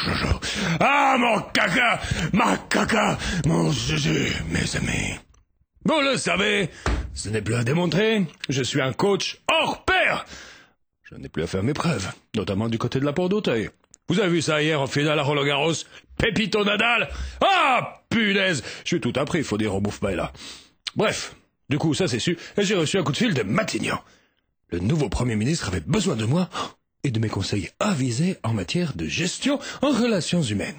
Ah, mon caca, ma caca, mon Jésus, mes amis. Vous le savez, ce n'est plus à démontrer, je suis un coach hors pair. Je n'ai plus à faire mes preuves, notamment du côté de la Porte d'Auteuil. Vous avez vu ça hier en finale à Roland-Garros? Pépito Nadal? Ah, punaise, je suis tout appris, il faut dire au Moufbaï là. Bref, du coup, ça c'est su, et j'ai reçu un coup de fil de Matignon. Le nouveau Premier ministre avait besoin de moi et de mes conseils avisés en matière de gestion en relations humaines.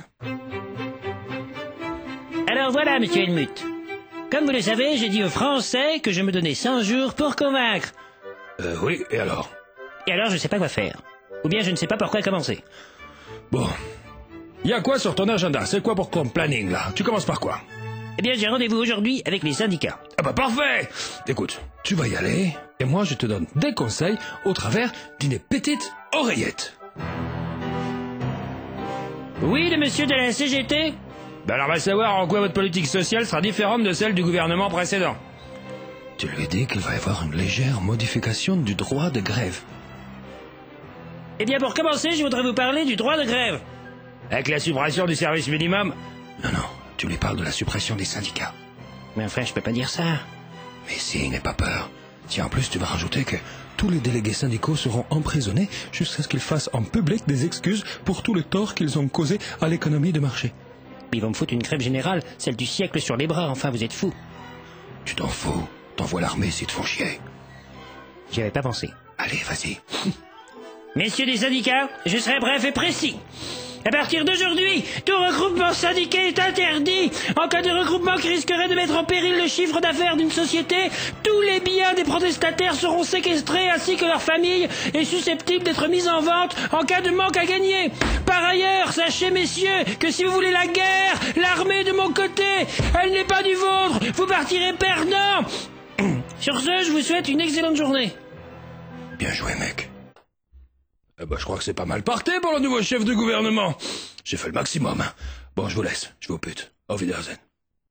Alors voilà, monsieur Helmut. Comme vous le savez, j'ai dit aux Français que je me donnais 100 jours pour convaincre. Oui, et alors? Et alors, je ne sais pas quoi faire. Ou bien je ne sais pas par quoi commencer. Bon. Y a quoi sur ton agenda? C'est quoi pour ton planning, là? Tu commences par quoi? Eh bien, j'ai rendez-vous aujourd'hui avec les syndicats. Ah bah parfait! Écoute, tu vas y aller, et moi je te donne des conseils au travers d'une petite oreillette. Oui, le monsieur de la CGT? Ben alors on va savoir en quoi votre politique sociale sera différente de celle du gouvernement précédent. Tu lui dis qu'il va y avoir une légère modification du droit de grève. Eh bien, pour commencer, je voudrais vous parler du droit de grève. Avec la suppression du service minimum? Non, tu lui parles de la suppression des syndicats. Mais enfin, je peux pas dire ça. Mais si, n'aie pas peur. Tiens, en plus, tu vas rajouter que tous les délégués syndicaux seront emprisonnés jusqu'à ce qu'ils fassent en public des excuses pour tous les torts qu'ils ont causés à l'économie de marché. Ils vont me foutre une grève générale, celle du siècle sur les bras, enfin, vous êtes fous. Tu t'en fous. T'envoies l'armée s'ils te font chier. J'y avais pas pensé. Allez, vas-y. Messieurs des syndicats, je serai bref et précis. À partir d'aujourd'hui, tout regroupement syndiqué est interdit. En cas de regroupement qui risquerait de mettre en péril le chiffre d'affaires d'une société, tous les biens des protestataires seront séquestrés ainsi que leurs familles et susceptibles d'être mis en vente en cas de manque à gagner. Par ailleurs, sachez messieurs que si vous voulez la guerre, l'armée de mon côté, elle n'est pas du vôtre. Vous partirez perdant. Sur ce, je vous souhaite une excellente journée. Bien joué, mec. Eh ben, je crois que c'est pas mal parti pour le nouveau chef de gouvernement. J'ai fait le maximum. Bon, je vous laisse. Je vous pute. Auf Wiedersehen.